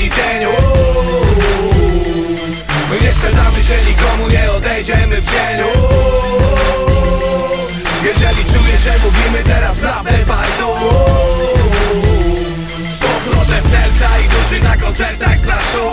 ostatni dzień. My nie sprzedamy się nikomu, nie odejdziemy w cieniu. Jeżeli czujesz, że mówimy teraz prawdę z fajną, 100% serca i duszy na koncertach z Klasztu.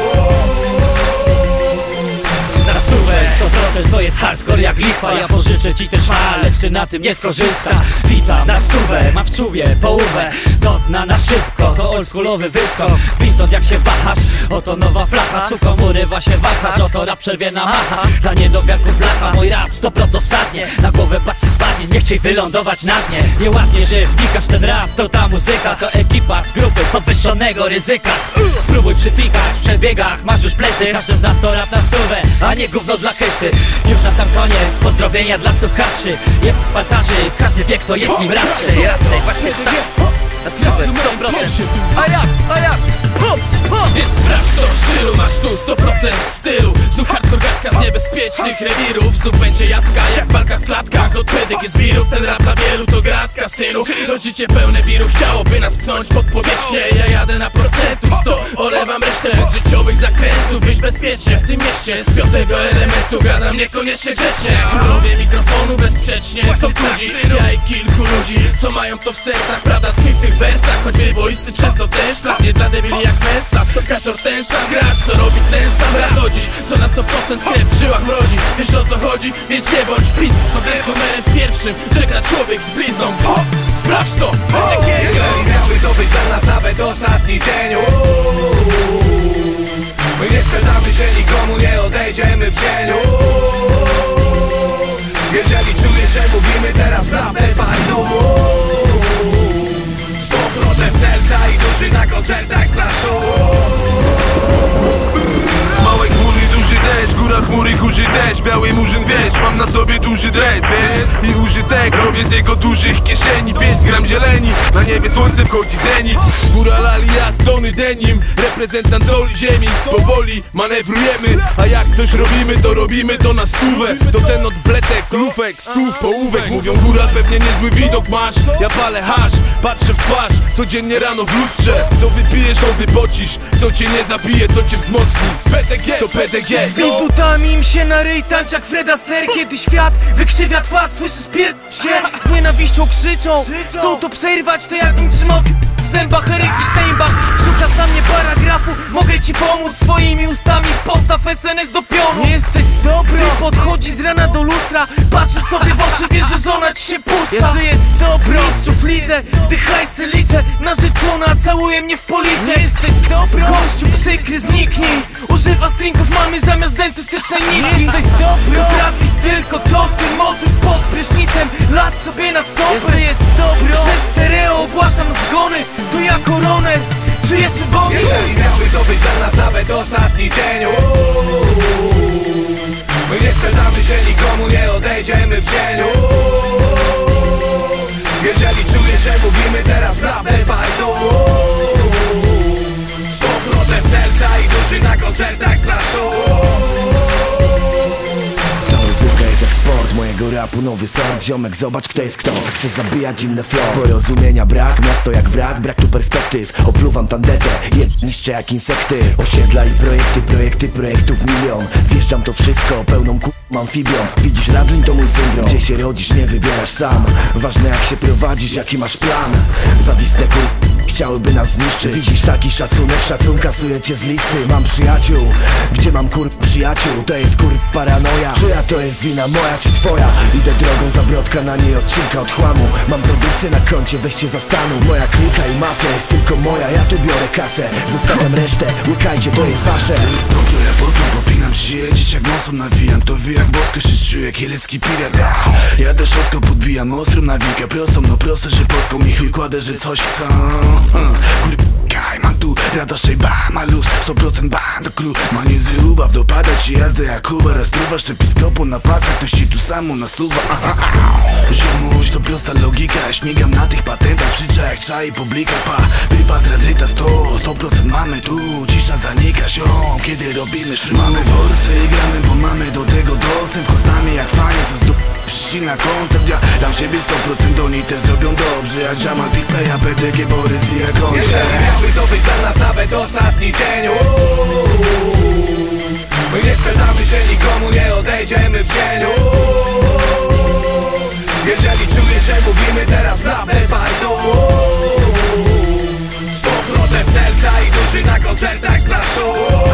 Na stówę 100% to jest hardcore jak lichwa. Ja pożyczę ci ten szmal, lecz ty na tym nie skorzysta. Witam na stówę, mam w czubie połówę do dna na szybko, to oldschoolowy wyskok. Widząc jak się wahasz, oto nowa flacha. Suko urywa się wahasz, oto rap przerwie na macha. Dla niedowiarków blacha, mój rap 100% sadnie. Na głowę patrzcie spadnie, nie chciej wylądować na dnie. Nieładnie, że wnikasz ten rap, to ta muzyka. To ekipa z grupy podwyższonego ryzyka. Spróbuj przyfikać w przebiegach, masz już plecy. Każdy z nas to rap na stówę, a nie gówno dla hysy. Już na sam koniec, pozdrowienia dla słuchaczy. Jeb partarzy, każdy wie kto jest nim raczej. Raczej właśnie tak, na stówę 100%. A jak? Więc sprawdź to w stylu, masz tu 100% stylu. Znów hardcore gadka z niebezpiecznych rewirów. Znów będzie jadka jak w walkach w klatkach od pedyk i zbirów. Ten rap dla wielu to gratka synu. Rodzicie pełne wirów, chciałoby nas pchnąć pod powierzchnię. Ja jadę na procentów 100, olewam resztę z życiowych zakrętów. Wyjść bezpiecznie w tym mieście, z piątego elementu gadam niekoniecznie grzecznie. Królowie mikrofonu bezsprzecznie są ludzi, ja i kilku ludzi, co mają to w sercach. Prawda tkwi w tych wersach, choć wyboisty często też dla mnie, dla debili jak Mensa. Każor ten sam gracz, co robi ten sam rap do dziś, co na 100% krew w żyłach mrozi. Wiesz o co chodzi, więc nie bądź blizną. To ten numerem pierwszym czeka człowiek z blizną. Sprawdź to! Jeżeli miałby to być dla nas nawet ostatni dzień, my nie sprzedamy się nikomu, nie odejdziemy w cieniu. Jeżeli czujesz, że mówimy teraz prawdę z fajną, 100% serca i duszy na koncertach z Klasztu. Małe chmury, duży deszcz, góra chmury, kurzy deszcz. Biały murzyn, wiesz, mam na sobie duży dres, wiesz. I użytek robię z jego dużych kieszeni. 5 gram zieleni, na niebie słońce wchodzi zenit. Góra lalia, stony denim, reprezentant soli ziemi. Powoli manewrujemy, a jak coś robimy, to robimy to na stówę. To ten od bletek, lufek, stów, połówek. Mówią góra, pewnie niezły widok masz. Ja palę hasz, patrzę w twarz, codziennie rano w lustrze. Co wypijesz, to wypocisz, co cię nie zabije, to cię wzmocni. PTG, to PTG. Z butami im się na ryj, tańcz jak Fred Astaire. Kiedy świat wykrzywia twarz, słyszysz pierd się. Z nienawiścią krzyczą, chcą to przerwać. To jakbym trzymał w zębach Eryki Steinbach. Szukasz na mnie paragrafu, mogę ci pomóc swoimi ustami. Postaw SNS do pionu. Nie jesteś dobry, podchodzi z rana do lustra. Patrzysz sobie w oczy, wiesz, że żona ci się puszcza. Ja żyję z dobro, mistrzów lidze, gdy hajsy liczę. Narzeczona całuje mnie w policję. Nie jesteś dobro, gościu przykry, zniknij. Używa stringów mamy zamiast dentystycznej nitki. Nie jesteś dobro, potrafisz tylko to. Ten motyw pod prysznicem, lat sobie na stopy. Ja żyję z dobro, przez stereo ogłaszam zgony. To ja koroner, czuję się wolny. Jeżeli miałby to być dla nas nawet ostatni dzień, my nie sprzedamy się nikomu, nie odejdziemy w cieniu. Jeżeli czujesz, że mówimy teraz prawdę z fajną, 100% serca i duszy na koncertach z Klasztu. Muzyka jest jak sport, mojego rapu nowy sort. Ziomek, zobacz kto jest kto, chce zabijać inne flow. Porozumienia brak, miasto jak wrak, brak tu perspektyw. Opluwam tandetę, niszczę jak insekty. Osiedla i projekty, projektów milion. Wjeżdżam to wszystko, pełną amfibią. Widzisz Radlin to mój syndrom. Gdzie się rodzisz, nie wybierasz sam. Ważne jak się prowadzisz, jaki masz plan. Zawisne chciałyby nas zniszczyć. Widzisz taki szacunek, szacun kasuje cię z listy. Mam przyjaciół, gdzie mam przyjaciół. To jest paranoja. Czyja to jest wina, moja czy twoja? Idę drogą zawrotka, na niej odcinka od chłamu. Mam produkcję na koncie, weź się zastanów. Moja klika i mafia jest tylko moja. Ja tu biorę kasę, zostawiam resztę. Łykajcie, to jest wasze. To jest to, ja potem popinam się. Dzieciak nosem nawijam, to wy jak bosko się czuję. Kielecki pirat, ja też osko podbijam. Ostrym nawikę, prostą, no proste, że polską mi chuj kładę, że coś chcą. Kurkaj, mam tu radość, bam, luz 100% band, crew. Ma nie ubaw, dopada ci jazdę jak Kuba. Raz próbasz episkopu na pasach, ktoś ci tu samo nasuwa. Ziomuś, to prosta logika. Śmigam na tych patentach, przycza jak czai publika. Wypas, radyta 100% mamy tu. Cisza zanika się, kiedy robimy szum. Mamy forsy, gramy, bo mamy do tego dostęp. Chodź z nami jak fajnie, co z przyszli na kontakt. Ja dam siebie 100%, oni też zrobią dobrze. Jak Jamal, Big Peja, BDG, Borys i Jakończę. Jeżeli miałby to być dla nas nawet ostatni dzień, my nie sprzedamy się nikomu, nie odejdziemy w cieniu. Jeżeli czujesz, że mówimy teraz prawdę z fajną, 100% serca i duszy na koncertach sprawdź tu.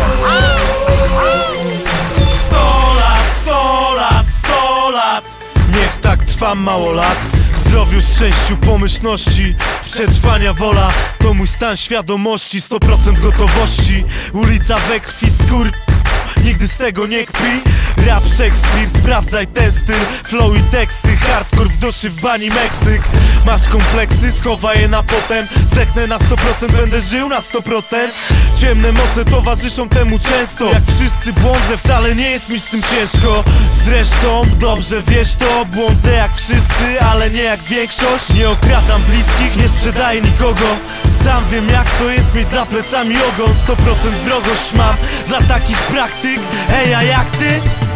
100 lat, 100 lat, 100 lat. Niech tak trwa mało lat. Zdrowiu, szczęściu, pomyślności, przetrwania wola to mój stan świadomości, 100% gotowości. Ulica we krwi, skór, nigdy z tego nie kpi. Rap Szekspir, sprawdzaj ten styl, flow i teksty, hardcore w duszy, w bani Meksyk. Masz kompleksy, schowaj je na potem. Zdechnę na 100%, będę żył na 100%. Ciemne moce towarzyszą temu często. Jak wszyscy błądzę, wcale nie jest mi z tym ciężko. Zresztą dobrze wiesz to, błądzę jak wszyscy, ale nie jak większość. Nie okradam bliskich, nie sprzedaję nikogo. Sam wiem jak to jest mieć za plecami ogon. 100% wrogość mam dla takich praktyk. Ej, a jak ty?